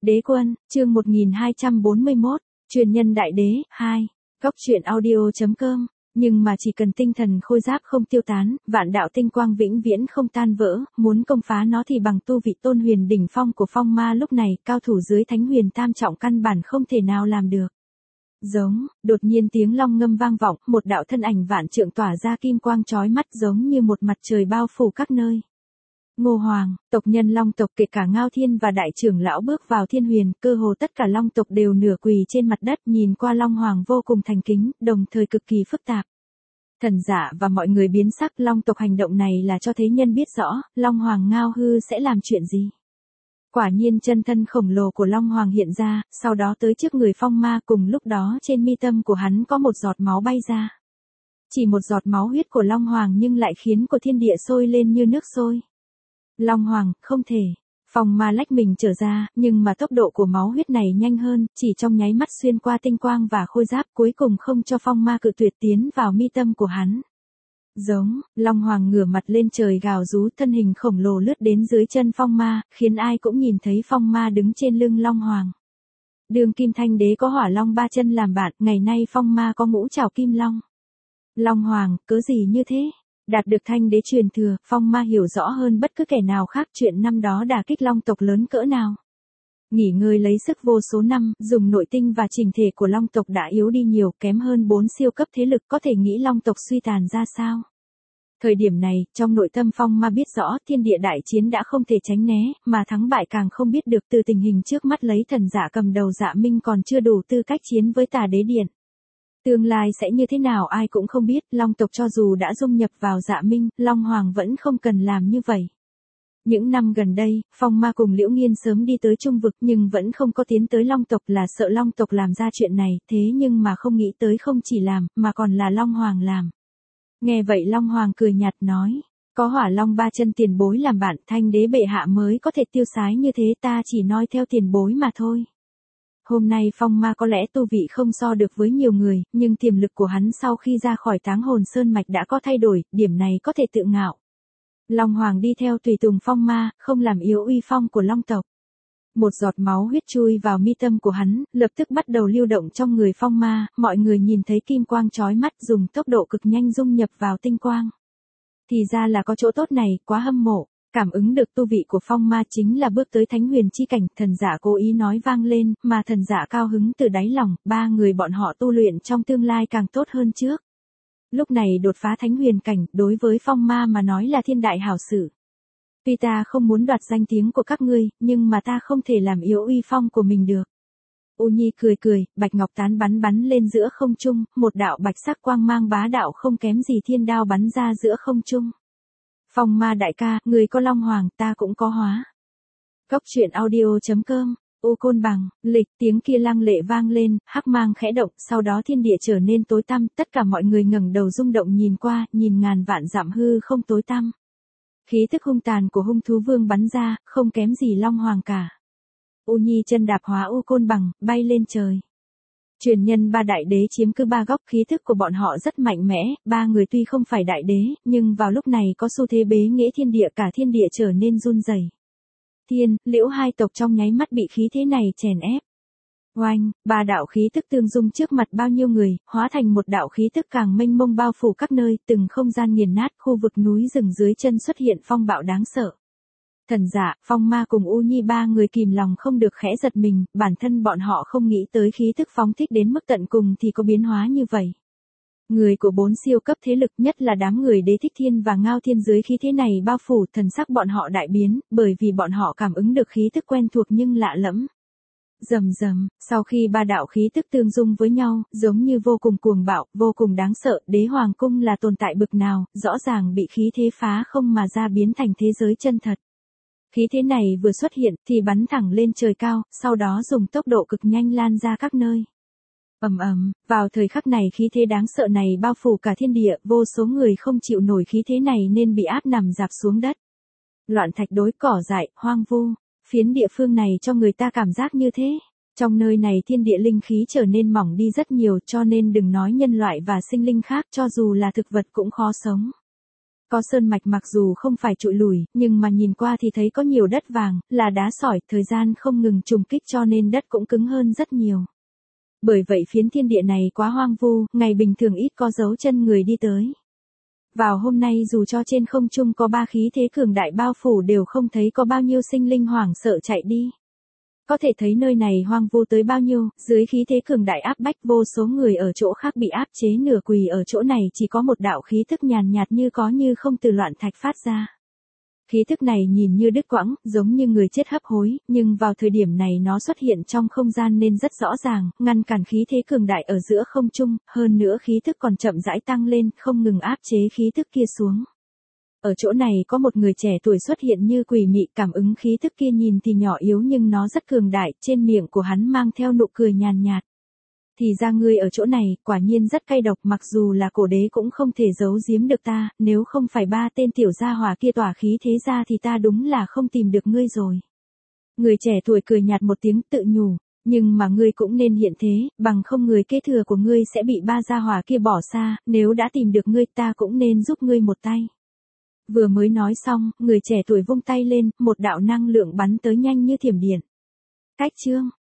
Đế quân, chương 1241, truyền nhân đại đế, 2, góc truyện audio.com, nhưng mà chỉ cần tinh thần khôi giáp không tiêu tán, vạn đạo tinh quang vĩnh viễn không tan vỡ, muốn công phá nó thì bằng tu vị tôn huyền đỉnh phong của phong ma lúc này, cao thủ dưới thánh huyền tam trọng căn bản không thể nào làm được. Giống, đột nhiên tiếng long ngâm vang vọng, một đạo thân ảnh vạn trượng tỏa ra kim quang chói mắt giống như một mặt trời bao phủ các nơi. Ngô Hoàng, tộc nhân Long tộc kể cả Ngao Thiên và đại trưởng lão bước vào Thiên Huyền, cơ hồ tất cả Long tộc đều nửa quỳ trên mặt đất, nhìn qua Long Hoàng vô cùng thành kính, đồng thời cực kỳ phức tạp. Thần Dạ và mọi người biến sắc, Long tộc hành động này là cho thế nhân biết rõ, Long Hoàng Ngao Hư sẽ làm chuyện gì. Quả nhiên chân thân khổng lồ của Long Hoàng hiện ra, sau đó tới trước người phong ma, cùng lúc đó trên mi tâm của hắn có một giọt máu bay ra. Chỉ một giọt máu huyết của Long Hoàng nhưng lại khiến của thiên địa sôi lên như nước sôi. Long Hoàng, không thể. Phong ma lách mình trở ra, nhưng mà tốc độ của máu huyết này nhanh hơn, chỉ trong nháy mắt xuyên qua tinh quang và khôi giáp, cuối cùng không cho phong ma cự tuyệt tiến vào mi tâm của hắn. Giống, Long Hoàng ngửa mặt lên trời gào rú, thân hình khổng lồ lướt đến dưới chân phong ma, khiến ai cũng nhìn thấy phong ma đứng trên lưng Long Hoàng. Đường Kim Thanh Đế có hỏa long ba chân làm bạn, ngày nay phong ma có ngũ trảo kim long. Long Hoàng, cớ gì như thế? Đạt được Thanh Đế truyền thừa, phong ma hiểu rõ hơn bất cứ kẻ nào khác chuyện năm đó đả kích Long tộc lớn cỡ nào. Nghỉ ngơi lấy sức vô số năm, dùng nội tinh và trình thể của Long tộc đã yếu đi nhiều, kém hơn 4 siêu cấp thế lực, có thể nghĩ Long tộc suy tàn ra sao. Thời điểm này, trong nội tâm phong ma biết rõ thiên địa đại chiến đã không thể tránh né, mà thắng bại càng không biết được, từ tình hình trước mắt lấy Thần Dạ cầm đầu Dạ Minh còn chưa đủ tư cách chiến với Tà Đế Điện. Tương lai sẽ như thế nào ai cũng không biết, Long tộc cho dù đã dung nhập vào Dạ Minh, Long Hoàng vẫn không cần làm như vậy. Những năm gần đây, phong ma cùng Liễu Nghiên sớm đi tới Trung vực nhưng vẫn không có tiến tới Long tộc, là sợ Long tộc làm ra chuyện này, thế nhưng mà không nghĩ tới không chỉ làm, mà còn là Long Hoàng làm. Nghe vậy Long Hoàng cười nhạt nói, có hỏa long ba chân tiền bối làm bạn, Thanh Đế bệ hạ mới có thể tiêu sái như thế, ta chỉ nói theo tiền bối mà thôi. Hôm nay phong ma có lẽ tu vị không so được với nhiều người, nhưng tiềm lực của hắn sau khi ra khỏi Táng Hồn Sơn Mạch đã có thay đổi, điểm này có thể tự ngạo. Long Hoàng đi theo tùy tùng phong ma, không làm yếu uy phong của Long tộc. Một giọt máu huyết chui vào mi tâm của hắn, lập tức bắt đầu lưu động trong người phong ma, mọi người nhìn thấy kim quang chói mắt dùng tốc độ cực nhanh dung nhập vào tinh quang. Thì ra là có chỗ tốt này, quá hâm mộ. Cảm ứng được tu vị của phong ma chính là bước tới thánh huyền chi cảnh, Thần Dạ cố ý nói vang lên, mà Thần Dạ cao hứng từ đáy lòng, ba người bọn họ tu luyện trong tương lai càng tốt hơn trước. Lúc này đột phá thánh huyền cảnh, đối với phong ma mà nói là thiên đại hảo sự. Tuy ta không muốn đoạt danh tiếng của các ngươi, nhưng mà ta không thể làm yếu uy phong của mình được. U Nhi cười cười, bạch ngọc tán bắn lên giữa không trung, một đạo bạch sắc quang mang bá đạo không kém gì thiên đao bắn ra giữa không trung. Phong ma đại ca, người có Long Hoàng, ta cũng có hóa. Góc truyện audio.com, U Côn Bằng, lịch, tiếng kia lăng lệ vang lên, hắc mang khẽ động, sau đó thiên địa trở nên tối tăm, tất cả mọi người ngẩng đầu rung động nhìn qua, nhìn ngàn vạn dặm hư không tối tăm. Khí tức hung tàn của hung thú vương bắn ra, không kém gì Long Hoàng cả. U Nhi chân đạp hóa U Côn Bằng, bay lên trời. Truyền nhân ba đại đế chiếm cứ ba góc, khí thức của bọn họ rất mạnh mẽ, ba người tuy không phải đại đế, nhưng vào lúc này có xu thế bế nghĩa thiên địa, cả thiên địa trở nên run rẩy. Thiên, Liễu hai tộc trong nháy mắt bị khí thế này chèn ép. Oanh, ba đạo khí tức tương dung trước mặt bao nhiêu người, hóa thành một đạo khí tức càng mênh mông bao phủ các nơi, từng không gian nghiền nát, khu vực núi rừng dưới chân xuất hiện phong bạo đáng sợ. Thần Dạ, phong ma cùng U Nhi ba người kìm lòng không được khẽ giật mình, bản thân bọn họ không nghĩ tới khí tức phóng thích đến mức tận cùng thì có biến hóa như vậy. Người của 4 siêu cấp thế lực, nhất là đám người Đế Thích Thiên và Ngao Thiên dưới khí thế này bao phủ, thần sắc bọn họ đại biến, bởi vì bọn họ cảm ứng được khí tức quen thuộc nhưng lạ lẫm. Rầm rầm, sau khi ba đạo khí tức tương dung với nhau, giống như vô cùng cuồng bạo, vô cùng đáng sợ, Đế Hoàng cung là tồn tại bực nào, rõ ràng bị khí thế phá không mà ra biến thành thế giới chân thật. Khí thế này vừa xuất hiện thì bắn thẳng lên trời cao, sau đó dùng tốc độ cực nhanh lan ra các nơi. Ầm ầm, vào thời khắc này khí thế đáng sợ này bao phủ cả thiên địa, vô số người không chịu nổi khí thế này nên bị áp nằm rạp xuống đất. Loạn thạch đối cỏ dại, hoang vu, phiến địa phương này cho người ta cảm giác như thế. Trong nơi này thiên địa linh khí trở nên mỏng đi rất nhiều, cho nên đừng nói nhân loại và sinh linh khác, cho dù là thực vật cũng khó sống. Có sơn mạch mặc dù không phải trụi lùi, nhưng mà nhìn qua thì thấy có nhiều đất vàng, là đá sỏi, thời gian không ngừng trùng kích cho nên đất cũng cứng hơn rất nhiều. Bởi vậy phiến thiên địa này quá hoang vu, ngày bình thường ít có dấu chân người đi tới. Vào hôm nay dù cho trên không trung có ba khí thế cường đại bao phủ đều không thấy có bao nhiêu sinh linh hoảng sợ chạy đi. Có thể thấy nơi này hoang vu tới bao nhiêu, dưới khí thế cường đại áp bách vô số người ở chỗ khác bị áp chế nửa quỳ ở chỗ này chỉ có một đạo khí thức nhàn nhạt như có như không từ loạn thạch phát ra. Khí thức này nhìn như đứt quãng, giống như người chết hấp hối, nhưng vào thời điểm này nó xuất hiện trong không gian nên rất rõ ràng, ngăn cản khí thế cường đại ở giữa không trung, hơn nữa khí thức còn chậm rãi tăng lên, không ngừng áp chế khí thức kia xuống. Ở chỗ này có một người trẻ tuổi xuất hiện như quỷ mị, cảm ứng khí thức kia nhìn thì nhỏ yếu nhưng nó rất cường đại, trên miệng của hắn mang theo nụ cười nhàn nhạt. Thì ra ngươi ở chỗ này, quả nhiên rất cay độc, mặc dù là cổ đế cũng không thể giấu giếm được ta, nếu không phải ba tên tiểu gia hỏa kia tỏa khí thế ra thì ta đúng là không tìm được ngươi rồi. Người trẻ tuổi cười nhạt một tiếng tự nhủ, nhưng mà ngươi cũng nên hiện thế, bằng không người kế thừa của ngươi sẽ bị ba gia hỏa kia bỏ xa, nếu đã tìm được ngươi ta cũng nên giúp ngươi một tay. Vừa mới nói xong, người trẻ tuổi vung tay lên, một đạo năng lượng bắn tới nhanh như thiểm điện. Cách chương